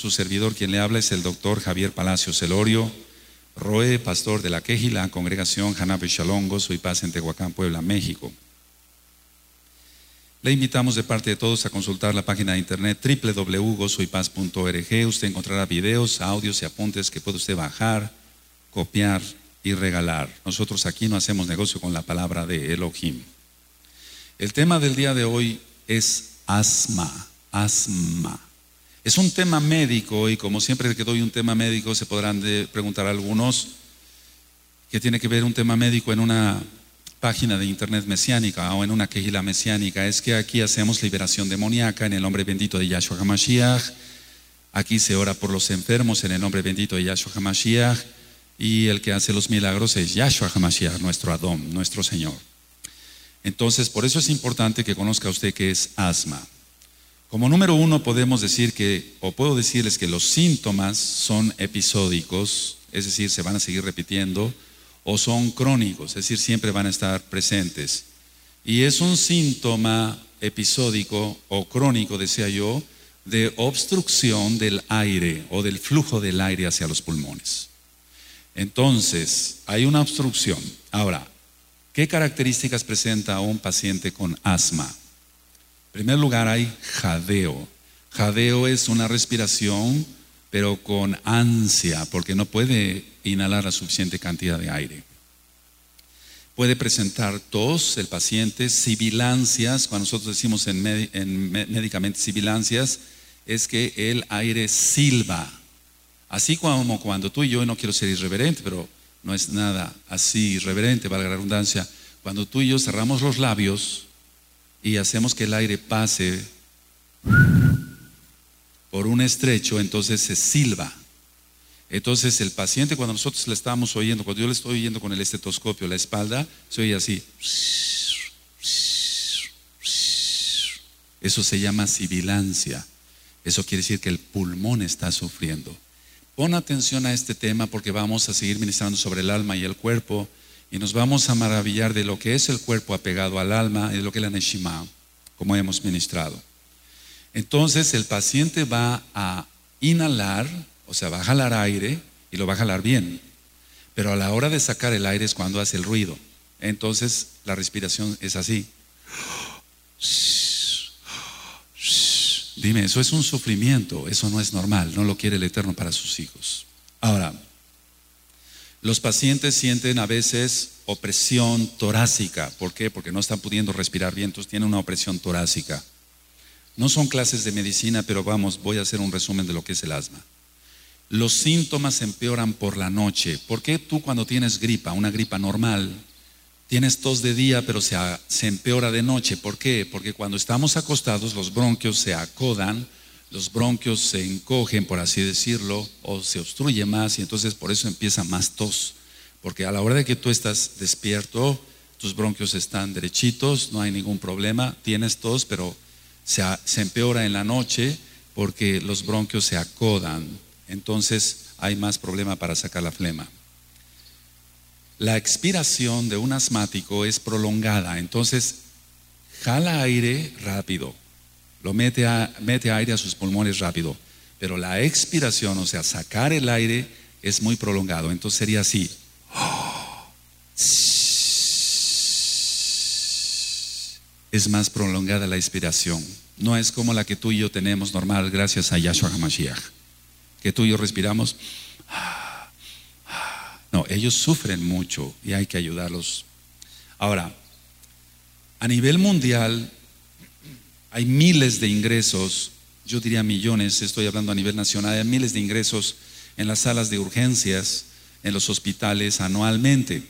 Su servidor, quien le habla, es el doctor Javier Palacios Celorio, Roe, pastor de la Quejila, congregación Hanabe Shalom, Gozo y Paz en Tehuacán, Puebla, México. Le invitamos de parte de todos a consultar la página de internet www.gozoypaz.org. Usted encontrará videos, audios y apuntes que puede usted bajar, copiar y regalar. Nosotros aquí no hacemos negocio con la palabra de Elohim. El tema del día de hoy es asma. Es un tema médico y como siempre que doy un tema médico se podrán preguntar algunos que tiene que ver un tema médico en una página de internet mesiánica o en una quejila mesiánica. Es que aquí hacemos liberación demoníaca en el nombre bendito de Yahshua HaMashiach. Aquí se ora por los enfermos en el nombre bendito de Yahshua HaMashiach. Y el que hace los milagros es Yahshua HaMashiach, nuestro Adón, nuestro Señor. Entonces, por eso es importante que conozca usted qué es asma. Como número uno podemos decir puedo decirles que los síntomas son episódicos, es decir, se van a seguir repitiendo, o son crónicos, es decir, siempre van a estar presentes. Y es un síntoma episódico o crónico, decía yo, de obstrucción del aire o del flujo del aire hacia los pulmones. Entonces, hay una obstrucción. Ahora, ¿qué características presenta un paciente con asma? En primer lugar, hay jadeo. Jadeo es una respiración, pero con ansia, porque no puede inhalar la suficiente cantidad de aire. Puede presentar tos el paciente, sibilancias. Cuando nosotros decimos médicamente sibilancias, es que el aire silba. Así como cuando tú y yo, no quiero ser irreverente, pero no es nada así irreverente, valga la redundancia, cuando tú y yo cerramos los labios y hacemos que el aire pase por un estrecho, entonces se silba. Entonces el paciente, cuando nosotros le estamos oyendo, cuando yo le estoy oyendo con el estetoscopio la espalda, se oye así. Eso se llama sibilancia. Eso quiere decir que el pulmón está sufriendo. Pon atención a este tema porque vamos a seguir ministrando sobre el alma y el cuerpo y nos vamos a maravillar de lo que es el cuerpo apegado al alma y de lo que es la Neshima, como hemos ministrado. Entonces el paciente va a inhalar, o sea, va a jalar aire y lo va a jalar bien, pero a la hora de sacar el aire es cuando hace el ruido. Entonces la respiración es así. Dime, eso es un sufrimiento, eso no es normal, no lo quiere el Eterno para sus hijos. Ahora, los pacientes sienten a veces opresión torácica. ¿Por qué? Porque no están pudiendo respirar bien, entonces tienen una opresión torácica. No son clases de medicina, pero voy a hacer un resumen de lo que es el asma. Los síntomas empeoran por la noche. ¿Por qué tú cuando tienes gripa, una gripa normal, tienes tos de día, pero se empeora de noche? ¿Por qué? Porque cuando estamos acostados, los bronquios se acodan, los bronquios se encogen, por así decirlo, o se obstruye más, y entonces por eso empieza más tos. Porque a la hora de que tú estás despierto, tus bronquios están derechitos, no hay ningún problema, tienes tos, pero se empeora en la noche porque los bronquios se acodan. Entonces hay más problema para sacar la flema. La expiración de un asmático es prolongada, entonces jala aire rápido, mete aire a sus pulmones rápido, pero la expiración, o sea, sacar el aire es muy prolongado, entonces sería así. Es más prolongada la expiración, no es como la que tú y yo tenemos normal gracias a Yahshua HaMashiach, que tú y yo respiramos. No, ellos sufren mucho y hay que ayudarlos. Ahora, a nivel mundial hay miles de ingresos, yo diría millones, estoy hablando a nivel nacional, hay miles de ingresos en las salas de urgencias, en los hospitales anualmente.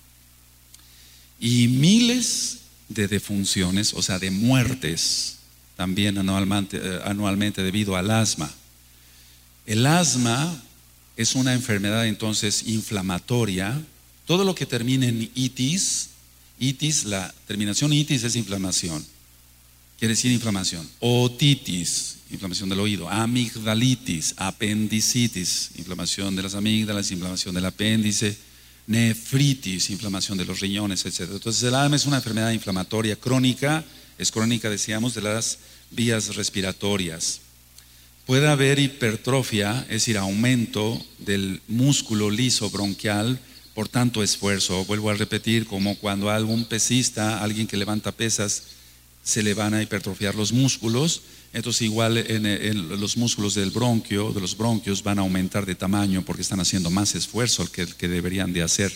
Y miles de defunciones, o sea, de muertes también anualmente debido al asma. El asma es una enfermedad entonces inflamatoria. Todo lo que termine en itis, la terminación itis es inflamación, quiere decir inflamación. Otitis, inflamación del oído. Amigdalitis, apendicitis, inflamación de las amígdalas, inflamación del apéndice. Nefritis, inflamación de los riñones, etc. Entonces el asma es una enfermedad inflamatoria crónica, es crónica, decíamos, de las vías respiratorias. puede haber hipertrofia, es decir, aumento del músculo liso bronquial por tanto esfuerzo. Vuelvo a repetir, como cuando algún pesista, alguien que levanta pesas, se le van a hipertrofiar los músculos, entonces igual en los músculos del bronquio, de los bronquios, van a aumentar de tamaño porque están haciendo más esfuerzo que deberían de hacer.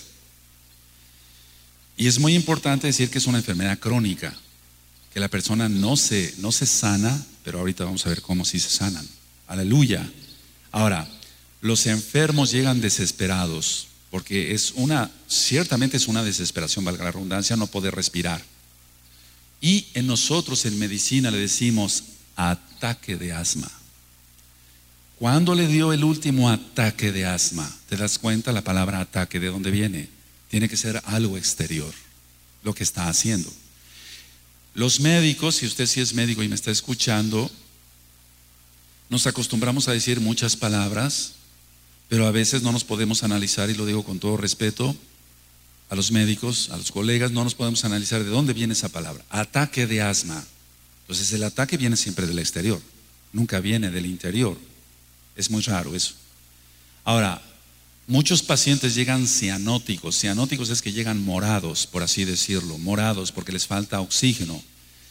Y es muy importante decir que es una enfermedad crónica, que la persona no se sana, pero ahorita vamos a ver cómo sí se sanan. Aleluya. Ahora, los enfermos llegan desesperados, porque ciertamente es una desesperación, valga la redundancia, no poder respirar. Y en nosotros en medicina le decimos ataque de asma. ¿Cuándo le dio el último ataque de asma? ¿Te das cuenta la palabra ataque de dónde viene? Tiene que ser algo exterior, lo que está haciendo. Los médicos, si usted sí es médico y me está escuchando, nos acostumbramos a decir muchas palabras, pero a veces no nos podemos analizar, y lo digo con todo respeto a los médicos, a los colegas, no nos podemos analizar de dónde viene esa palabra. Ataque de asma. Entonces el ataque viene siempre del exterior, nunca viene del interior. Es muy raro eso. Ahora, muchos pacientes llegan cianóticos. Cianóticos es que llegan morados, por así decirlo, morados porque les falta oxígeno.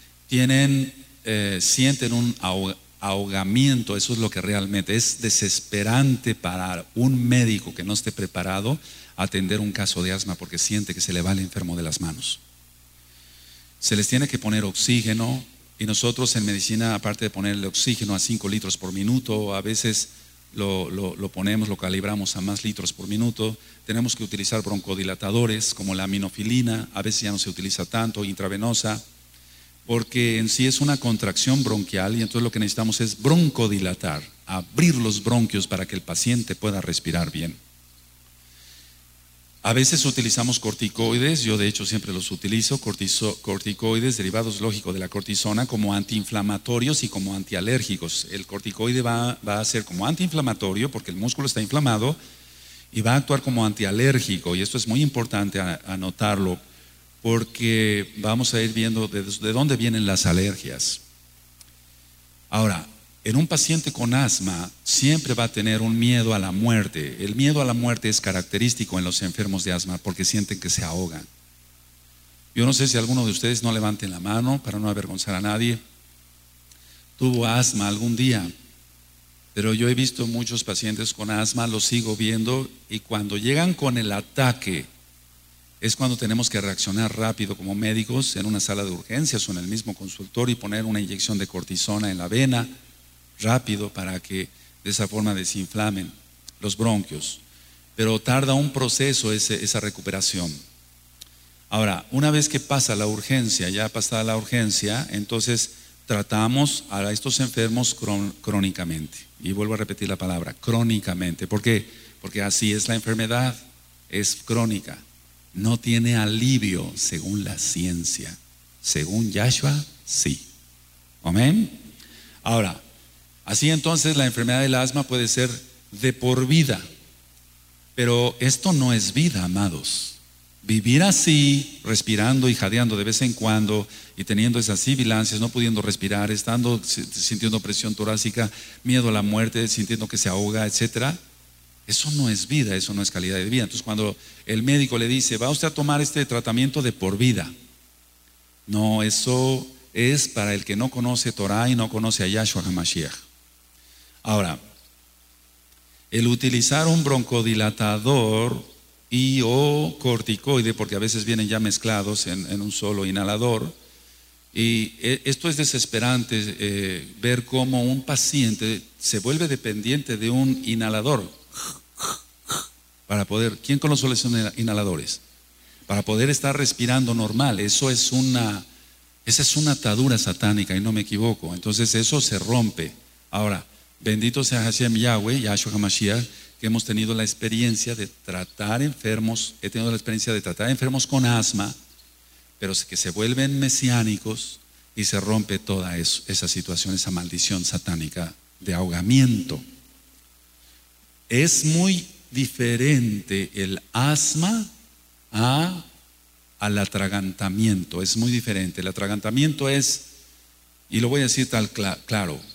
Sienten un ahogamiento. Eso es lo que realmente es desesperante para un médico que no esté preparado a atender un caso de asma, porque siente que se le va el enfermo de las manos. Se les tiene que poner oxígeno, y nosotros en medicina, aparte de ponerle oxígeno a 5 litros por minuto, a veces lo calibramos a más litros por minuto. Tenemos que utilizar broncodilatadores como la aminofilina, a veces ya no se utiliza tanto, intravenosa, porque en sí es una contracción bronquial, y entonces lo que necesitamos es broncodilatar, abrir los bronquios para que el paciente pueda respirar bien. A veces utilizamos corticoides, yo de hecho siempre los utilizo, corticoides derivados lógico de la cortisona, como antiinflamatorios y como antialérgicos. El corticoide va a ser como antiinflamatorio porque el músculo está inflamado, y va a actuar como antialérgico, y esto es muy importante anotarlo, porque vamos a ir viendo de dónde vienen las alergias. Ahora, en un paciente con asma siempre va a tener un miedo a la muerte. El miedo a la muerte es característico en los enfermos de asma porque sienten que se ahogan. Yo no sé si alguno de ustedes, no levanten la mano para no avergonzar a nadie, tuvo asma algún día, pero yo he visto muchos pacientes con asma, los sigo viendo, y cuando llegan con el ataque es cuando tenemos que reaccionar rápido como médicos en una sala de urgencias o en el mismo consultorio y poner una inyección de cortisona en la vena rápido para que de esa forma desinflamen los bronquios. Pero tarda un proceso esa recuperación. Ahora, una vez que pasa la urgencia, ya pasada la urgencia, entonces tratamos a estos enfermos crónicamente. Y vuelvo a repetir la palabra, crónicamente. ¿Por qué? Porque así es la enfermedad, es crónica. No tiene alivio según la ciencia. Según Yahshua, sí. Amén. Ahora, así entonces la enfermedad del asma puede ser de por vida. Pero esto no es vida, amados. Vivir así, respirando y jadeando de vez en cuando y teniendo esas sibilancias, no pudiendo respirar, sintiendo presión torácica, miedo a la muerte, sintiendo que se ahoga, etcétera. Eso no es vida, eso no es calidad de vida. Entonces cuando el médico le dice, va usted a tomar este tratamiento de por vida, no, eso es para el que no conoce Torah y no conoce a Yahshua HaMashiach. Ahora, el utilizar un broncodilatador o corticoide, porque a veces vienen ya mezclados en un solo inhalador, y esto es desesperante, ver cómo un paciente se vuelve dependiente de un inhalador para poder, ¿quién conoce los inhaladores? Para poder estar respirando normal. Esa es una atadura satánica, y no me equivoco. Entonces eso se rompe. Ahora, bendito sea Hashem Yahweh, Yahshua HaMashiach, que hemos tenido la experiencia de tratar enfermos, he tenido la experiencia de tratar enfermos con asma, pero que se vuelven mesiánicos y se rompe toda esa situación, esa maldición satánica de ahogamiento. Es muy diferente el asma al atragantamiento, es muy diferente. El atragantamiento es, y lo voy a decir tal claro,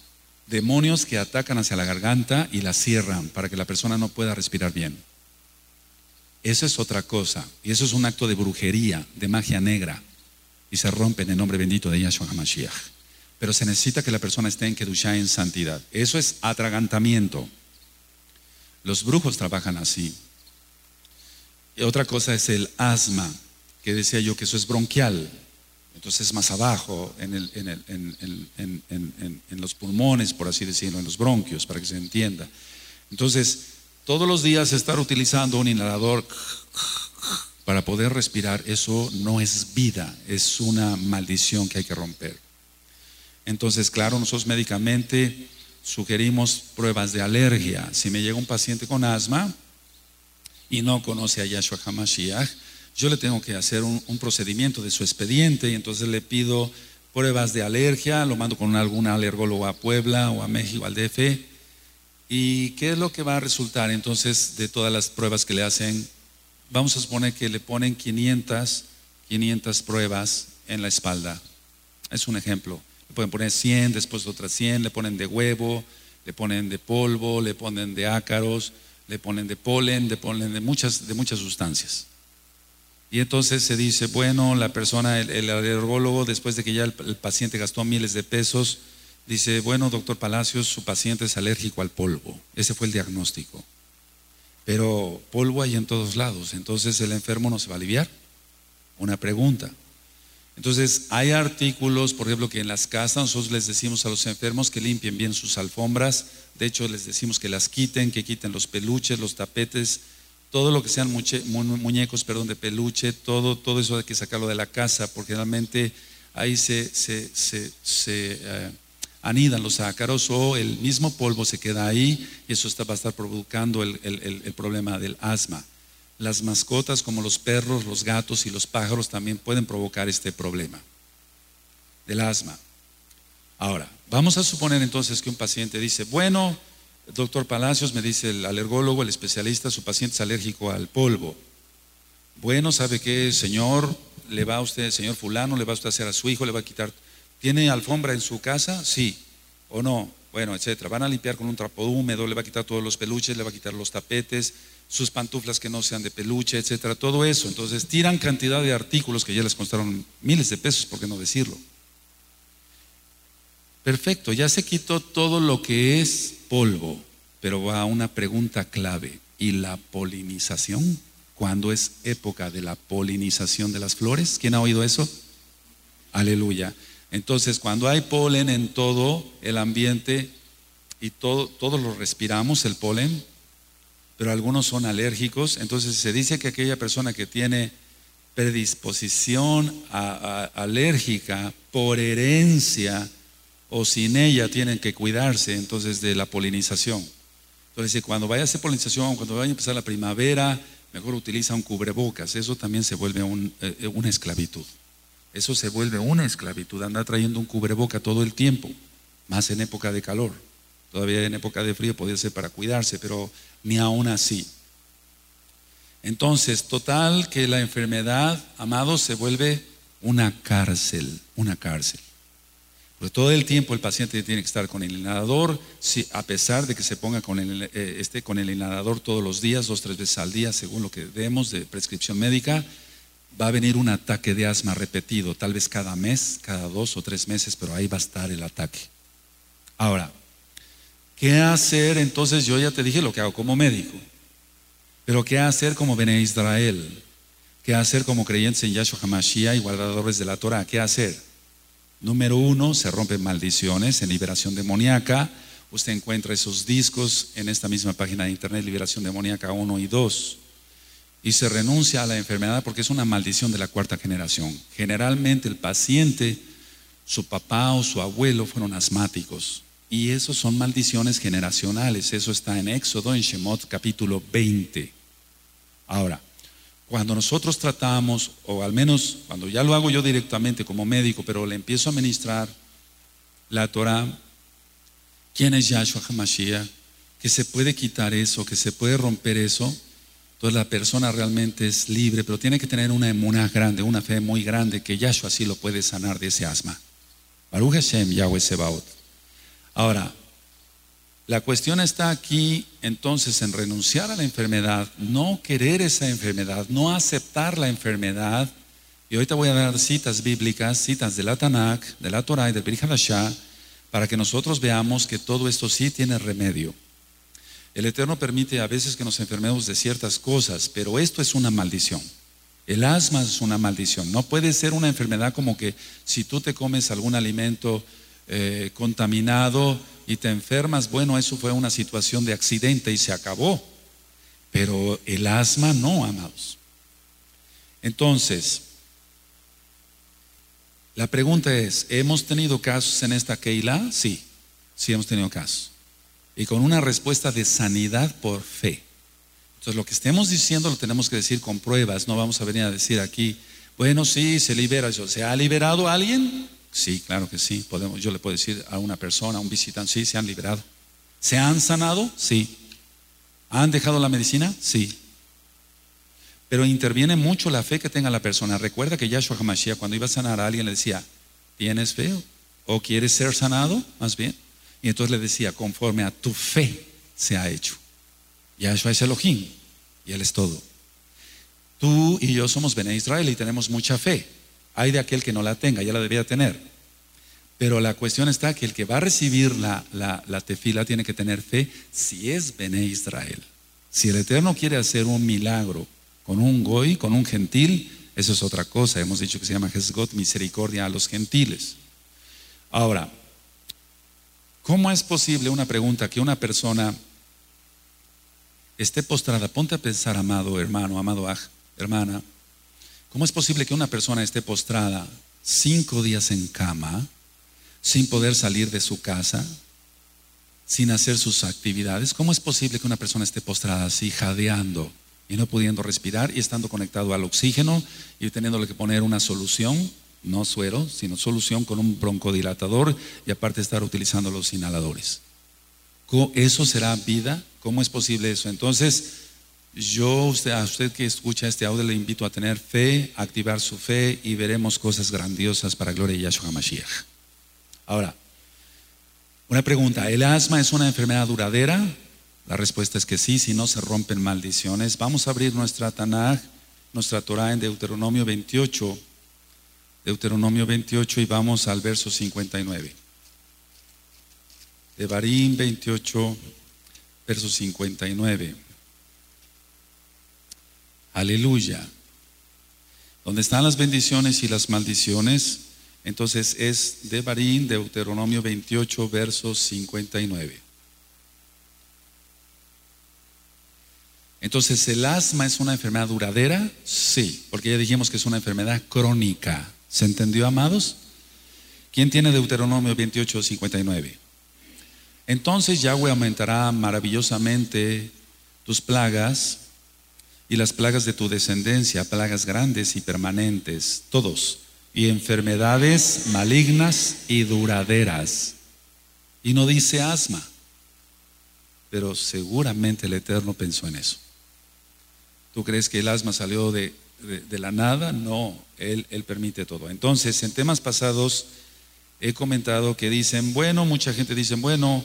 Demonios que atacan hacia la garganta y la cierran para que la persona no pueda respirar bien. Eso es otra cosa. Y eso es un acto de brujería, de magia negra. Y se rompe en el nombre bendito de Yahshua HaMashiach. Pero se necesita que la persona esté en Kedushá, en santidad. Eso es atragantamiento. Los brujos trabajan así. Y otra cosa es el asma, que decía yo que eso es bronquial. Entonces más abajo, en los pulmones, por así decirlo, en los bronquios, para que se entienda. Entonces, todos los días estar utilizando un inhalador para poder respirar, eso no es vida, es una maldición que hay que romper. Entonces, claro, nosotros médicamente sugerimos pruebas de alergia. Si me llega un paciente con asma y no conoce a Yahshua HaMashiach, yo le tengo que hacer un procedimiento de su expediente y entonces le pido pruebas de alergia, lo mando con algún alergólogo a Puebla o a México, al DF. ¿Y qué es lo que va a resultar entonces de todas las pruebas que le hacen? Vamos a suponer que le ponen 500 pruebas en la espalda. Es un ejemplo. Le pueden poner 100, después otras 100, le ponen de huevo, le ponen de polvo, le ponen de ácaros, le ponen de polen, le ponen de muchas sustancias. Y entonces se dice, bueno, la persona, el alergólogo, después de que ya el paciente gastó miles de pesos, dice, bueno, doctor Palacios, su paciente es alérgico al polvo. Ese fue el diagnóstico. Pero polvo hay en todos lados, entonces el enfermo no se va a aliviar. Una pregunta. Entonces, hay artículos, por ejemplo, que en las casas nosotros les decimos a los enfermos que limpien bien sus alfombras. De hecho, les decimos que las quiten, que quiten los peluches, los tapetes, todo lo que sean muñecos de peluche, todo eso hay que sacarlo de la casa, porque realmente ahí se anidan los ácaros o el mismo polvo se queda ahí y eso va a estar provocando el problema del asma. Las mascotas como los perros, los gatos y los pájaros también pueden provocar este problema del asma. Ahora, vamos a suponer entonces que un paciente dice, bueno, doctor Palacios, me dice el alergólogo, el especialista, su paciente es alérgico al polvo. Bueno, ¿sabe qué, señor? Le va a usted, señor fulano, le va a usted a hacer a su hijo, le va a quitar. ¿Tiene alfombra en su casa? Sí. ¿O no? Bueno, etcétera. Van a limpiar con un trapo húmedo, le va a quitar todos los peluches, le va a quitar los tapetes, sus pantuflas que no sean de peluche, etcétera, todo eso. Entonces tiran cantidad de artículos que ya les costaron miles de pesos, ¿por qué no decirlo? Perfecto, ya se quitó todo lo que es polvo, pero va a una pregunta clave. ¿Y la polinización? ¿Cuándo es época de la polinización de las flores? ¿Quién ha oído eso? Aleluya. Entonces, cuando hay polen en todo el ambiente y todos lo respiramos, el polen, pero algunos son alérgicos, entonces se dice que aquella persona que tiene predisposición alérgica por herencia o sin ella tienen que cuidarse entonces de la polinización. Entonces, cuando vaya a hacer polinización, cuando vaya a empezar la primavera, mejor utiliza un cubrebocas. Eso también se vuelve una esclavitud. Eso se vuelve una esclavitud, anda trayendo un cubreboca todo el tiempo, más en época de calor. Todavía en época de frío podría ser para cuidarse, pero ni aún así. Entonces, total que la enfermedad, amados, se vuelve una cárcel, una cárcel. Porque todo el tiempo el paciente tiene que estar con el inhalador, a pesar de que se ponga esté con el inhalador todos los días, 2 o 3 veces al día, según lo que demos de prescripción médica. Va a venir un ataque de asma repetido, tal vez cada mes, cada 2 o 3 meses, pero ahí va a estar el ataque. Ahora, ¿qué hacer? Entonces yo ya te dije lo que hago como médico, pero ¿qué hacer como Bene Israel? ¿Qué hacer como creyentes en Yahshua HaMashiach y guardadores de la Torah? ¿Qué hacer? Número 1, se rompen maldiciones en liberación demoníaca. Usted encuentra esos discos en esta misma página de internet, Liberación Demoníaca 1 y 2. Y se renuncia a la enfermedad porque es una maldición de la 4ª generación. Generalmente el paciente, su papá o su abuelo fueron asmáticos. Y eso son maldiciones generacionales. Eso está en Éxodo, en Shemot capítulo 20. Ahora, cuando nosotros tratamos, o al menos cuando ya lo hago yo directamente como médico, pero le empiezo a ministrar la Torah, ¿quién es Yahshua HaMashiach? Que se puede quitar eso, que se puede romper eso. Entonces la persona realmente es libre, pero tiene que tener una emuná grande, una fe muy grande, que Yahshua sí lo puede sanar de ese asma. Baruch Hashem, Yahweh Sebaot. Ahora, La cuestión está aquí entonces en renunciar a la enfermedad, no querer esa enfermedad, no aceptar la enfermedad. Y ahorita voy a dar citas bíblicas, citas de la Tanakh, de la Torah y del Brit Hadashah, para que nosotros veamos que todo esto sí tiene remedio. El Eterno permite a veces que nos enfermemos de ciertas cosas, pero esto es una maldición. El asma es una maldición. No puede ser una enfermedad como que si tú te comes algún alimento contaminado y te enfermas, bueno, eso fue una situación de accidente y se acabó. Pero el asma no, amados. Entonces, la pregunta es, ¿hemos tenido casos en esta Keilah? Sí, sí hemos tenido casos. Y con una respuesta de sanidad por fe. Entonces lo que estemos diciendo lo tenemos que decir con pruebas. No vamos a venir a decir aquí, bueno, sí, se libera. ¿Se ha liberado a alguien? Sí, claro que sí. Yo le puedo decir a una persona, a un visitante, sí, se han liberado. ¿Se han sanado? Sí. ¿Han dejado la medicina? Sí. Pero interviene mucho la fe que tenga la persona. Recuerda que Yahshua HaMashiach, cuando iba a sanar a alguien, le decía, ¿tienes fe? ¿O quieres ser sanado? Más bien. Y entonces le decía, conforme a tu fe se ha hecho. Yahshua es Elohim y Él es todo. Tú y yo somos Bene Israel y tenemos mucha fe. Hay de aquel que no la tenga, ya la debía tener. Pero la cuestión está que el que va a recibir la tefila tiene que tener fe si es Bene Israel. Si el Eterno quiere hacer un milagro con un goy, con un gentil, eso es otra cosa. Hemos dicho que se llama Hesgot, misericordia a los gentiles. Ahora, ¿cómo es posible, una pregunta, que una persona esté postrada? Ponte a pensar, amado hermano, amado hermana, ¿cómo es posible que una persona esté postrada 5 días en cama, sin poder salir de su casa, sin hacer sus actividades? ¿Cómo es posible que una persona esté postrada así, jadeando y no pudiendo respirar y estando conectado al oxígeno y teniéndole que poner una solución, no suero, sino solución con un broncodilatador y aparte estar utilizando los inhaladores? ¿Eso será vida? ¿Cómo es posible eso? Entonces, a usted que escucha este audio le invito a tener fe, a activar su fe y veremos cosas grandiosas para gloria de Yahshua HaMashiach. Ahora, una pregunta, ¿el asma es una enfermedad duradera? La respuesta es que sí, si no se rompen maldiciones. Vamos a abrir nuestra Tanakh, nuestra Torah en Deuteronomio 28. Deuteronomio 28 y vamos al verso 59. Devarim 28, verso 59. Aleluya. Donde están las bendiciones y las maldiciones, entonces es Devarim, Deuteronomio 28, verso 59. Entonces, ¿el asma es una enfermedad duradera? Sí, porque ya dijimos que es una enfermedad crónica. ¿Se entendió, amados? ¿Quién tiene Deuteronomio 28, 59? Entonces Yahweh aumentará maravillosamente tus plagas y las plagas de tu descendencia, plagas grandes y permanentes, todos, y enfermedades malignas y duraderas. Y no dice asma, pero seguramente el Eterno pensó en eso. ¿Tú crees que el asma salió de la nada? No, Él permite todo. Entonces, en temas pasados he comentado que dicen, bueno, mucha gente dice, bueno,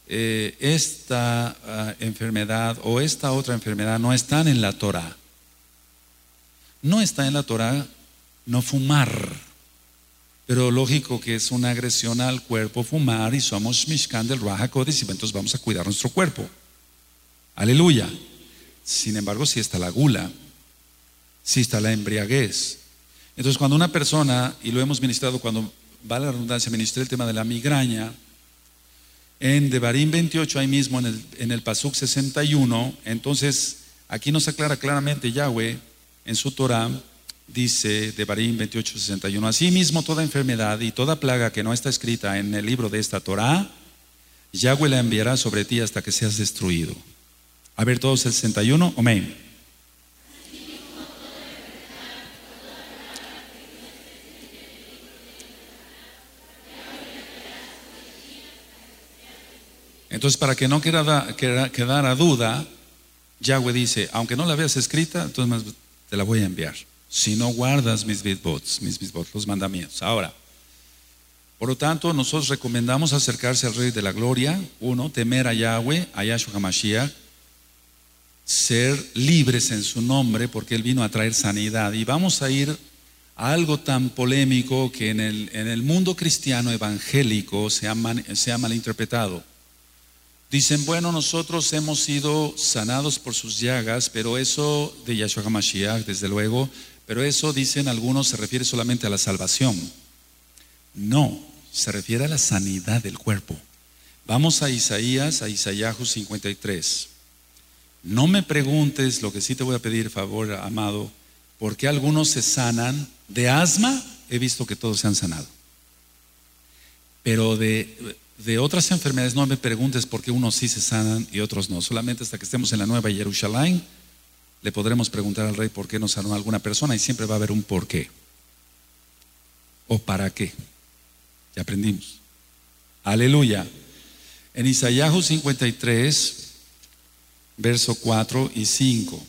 esta enfermedad o esta otra enfermedad no están en la Torah. No está en la Torah no fumar, pero lógico que es una agresión al cuerpo fumar y somos Mishkan del Ruach HaKodesh, y entonces vamos a cuidar nuestro cuerpo. Aleluya. Sin embargo, sí está la gula, sí está la embriaguez. Entonces, cuando una persona, y lo hemos ministrado cuando va la redundancia, ministré el tema de la migraña, en Devarim 28, ahí mismo en el Pasuk 61, entonces aquí nos aclara claramente Yahweh en su Torah, dice Devarim 28, 61, asimismo toda enfermedad y toda plaga que no está escrita en el libro de esta Torah, Yahweh la enviará sobre ti hasta que seas destruido. A ver todos el 61, amén. Entonces, para que no quedara duda, Yahweh dice, aunque no la veas escrita, entonces te la voy a enviar. Si no guardas mis mitzvot, los mandamientos. Ahora, Por lo tanto, nosotros recomendamos acercarse al Rey de la Gloria. Uno, temer a Yahweh, a Yahshua HaMashiach, ser libres en su nombre, porque Él vino a traer sanidad. Y vamos a ir a algo tan polémico que en el mundo cristiano evangélico se ha malinterpretado. Dicen, bueno, nosotros hemos sido sanados por sus llagas, pero eso de Yahshua HaMashiach, desde luego, pero eso, dicen algunos, se refiere solamente a la salvación. No, se refiere a la sanidad del cuerpo. Vamos a Isaíahu 53. No me preguntes, lo que sí te voy a pedir favor, amado, ¿por qué algunos se sanan? De asma, he visto que todos se han sanado. Pero de otras enfermedades no me preguntes por qué unos sí se sanan y otros no. Solamente hasta que estemos en la Nueva Jerusalén le podremos preguntar al Rey por qué nos sanó alguna persona, y siempre va a haber un por qué o para qué. Ya aprendimos. Aleluya. En Isaíahu 53, verso 4 y 5.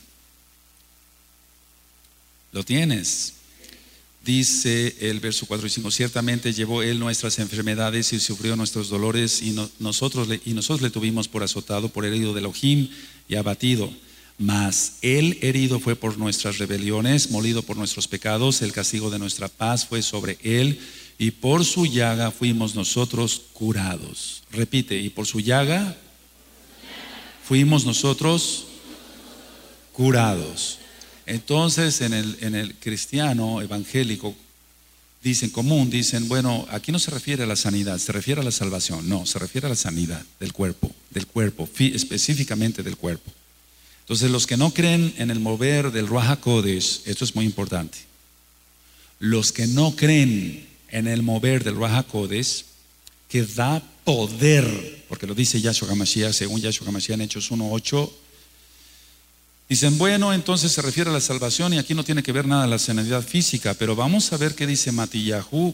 ¿Lo tienes? Dice el verso 4 y 5: ciertamente llevó Él nuestras enfermedades y sufrió nuestros dolores, y nosotros le tuvimos por azotado, por herido de Elohim y abatido. Mas Él herido fue por nuestras rebeliones, molido por nuestros pecados, el castigo de nuestra paz fue sobre Él, y por su llaga fuimos nosotros curados. Repite, y por su llaga fuimos nosotros curados. Entonces en el cristiano evangélico dicen, bueno, aquí no se refiere a la sanidad, se refiere a la salvación. No, se refiere a la sanidad del cuerpo, específicamente del cuerpo. Entonces los que no creen en el mover del Ruach HaKodesh, esto es muy importante. Los que no creen en el mover del Ruach HaKodesh, que da poder, porque lo dice Yahshua HaMashiach, según Yahshua HaMashiach en Hechos 1:8, dicen, bueno, entonces se refiere a la salvación y aquí no tiene que ver nada la sanidad física. Pero vamos a ver qué dice Matillahu,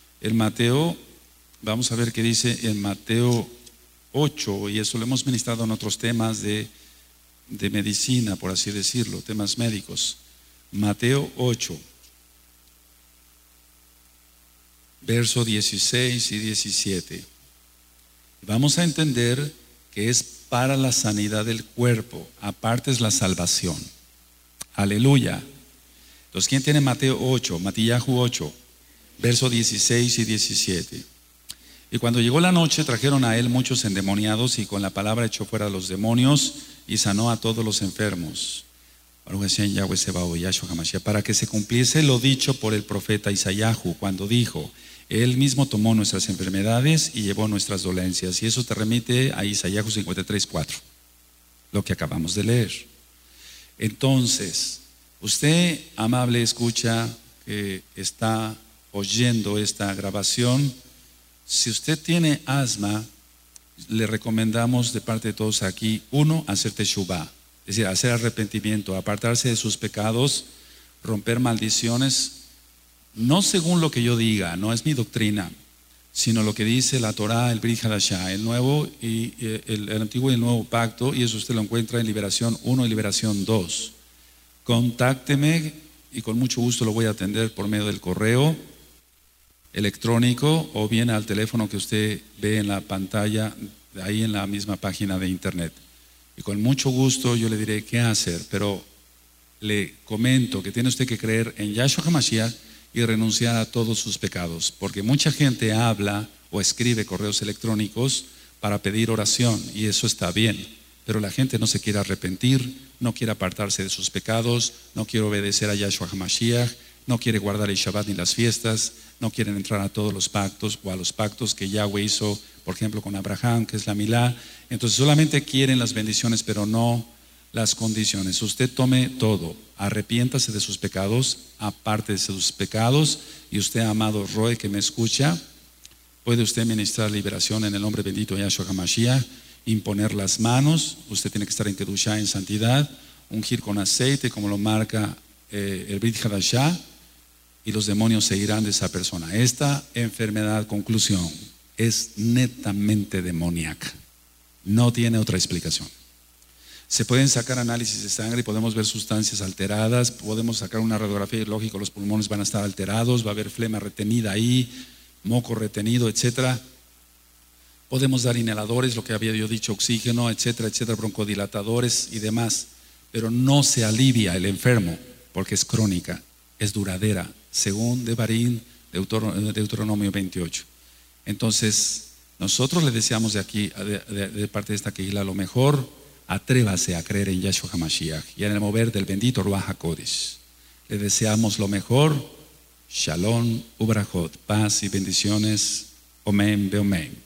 vamos a ver qué dice en Mateo 8, y eso lo hemos ministrado en otros temas de medicina, por así decirlo, temas médicos. Mateo 8, verso 16 y 17. Vamos a entender que es para la sanidad del cuerpo, aparte es la salvación. Aleluya. Entonces, ¿quién tiene Mateo 8? Matillahu 8, verso 16 y 17. Y cuando llegó la noche, trajeron a él muchos endemoniados, y con la palabra echó fuera a los demonios y sanó a todos los enfermos. Para que se cumpliese lo dicho por el profeta Isaíahu, cuando dijo: Él mismo tomó nuestras enfermedades y llevó nuestras dolencias. Y eso te remite a Isaíahu 53:4, lo que acabamos de leer. Entonces, usted, amable escucha, que está oyendo esta grabación, si usted tiene asma, le recomendamos de parte de todos aquí, uno, hacer teshuvah, es decir, hacer arrepentimiento, apartarse de sus pecados, romper maldiciones, no según lo que yo diga, no es mi doctrina, sino lo que dice la Torah, el Brit Hadashah, el nuevo y el antiguo y el nuevo pacto, y eso usted lo encuentra en Liberación 1 y Liberación 2. Contácteme y con mucho gusto lo voy a atender por medio del correo electrónico o bien al teléfono que usted ve en la pantalla, ahí en la misma página de internet. Y con mucho gusto yo le diré qué hacer, pero le comento que tiene usted que creer en Yahshua HaMashiach y renunciar a todos sus pecados, porque mucha gente habla o escribe correos electrónicos para pedir oración, y eso está bien, pero la gente no se quiere arrepentir, no quiere apartarse de sus pecados, no quiere obedecer a Yahshua HaMashiach, no quiere guardar el Shabbat ni las fiestas, no quieren entrar a todos los pactos o a los pactos que Yahweh hizo, por ejemplo con Abraham, que es la Milá. Entonces solamente quieren las bendiciones, pero no las condiciones. Usted tome todo, arrepiéntase de sus pecados, aparte de sus pecados, y usted, amado Roy, que me escucha, puede usted ministrar liberación en el nombre bendito de Yahshua HaMashiach, imponer las manos. Usted tiene que estar en Kedushá, en santidad, ungir con aceite, como lo marca el Brit Hadashah, y los demonios se irán de esa persona. Esta enfermedad, conclusión, es netamente demoníaca, no tiene otra explicación. Se pueden sacar análisis de sangre y podemos ver sustancias alteradas, podemos sacar una radiografía y lógico, los pulmones van a estar alterados, va a haber flema retenida ahí, moco retenido, etcétera. Podemos dar inhaladores, lo que había yo dicho, oxígeno, etcétera, etcétera, broncodilatadores y demás, pero no se alivia el enfermo porque es crónica, es duradera, según Devarim, Deuteronomio 28. Entonces, nosotros le deseamos de aquí, de parte de esta quejila, a lo mejor atrévase a creer en Yahshua HaMashiach y en el mover del bendito Ruach HaKodesh. Le deseamos lo mejor. Shalom, Ubrajot, paz y bendiciones. Omen, Beomen.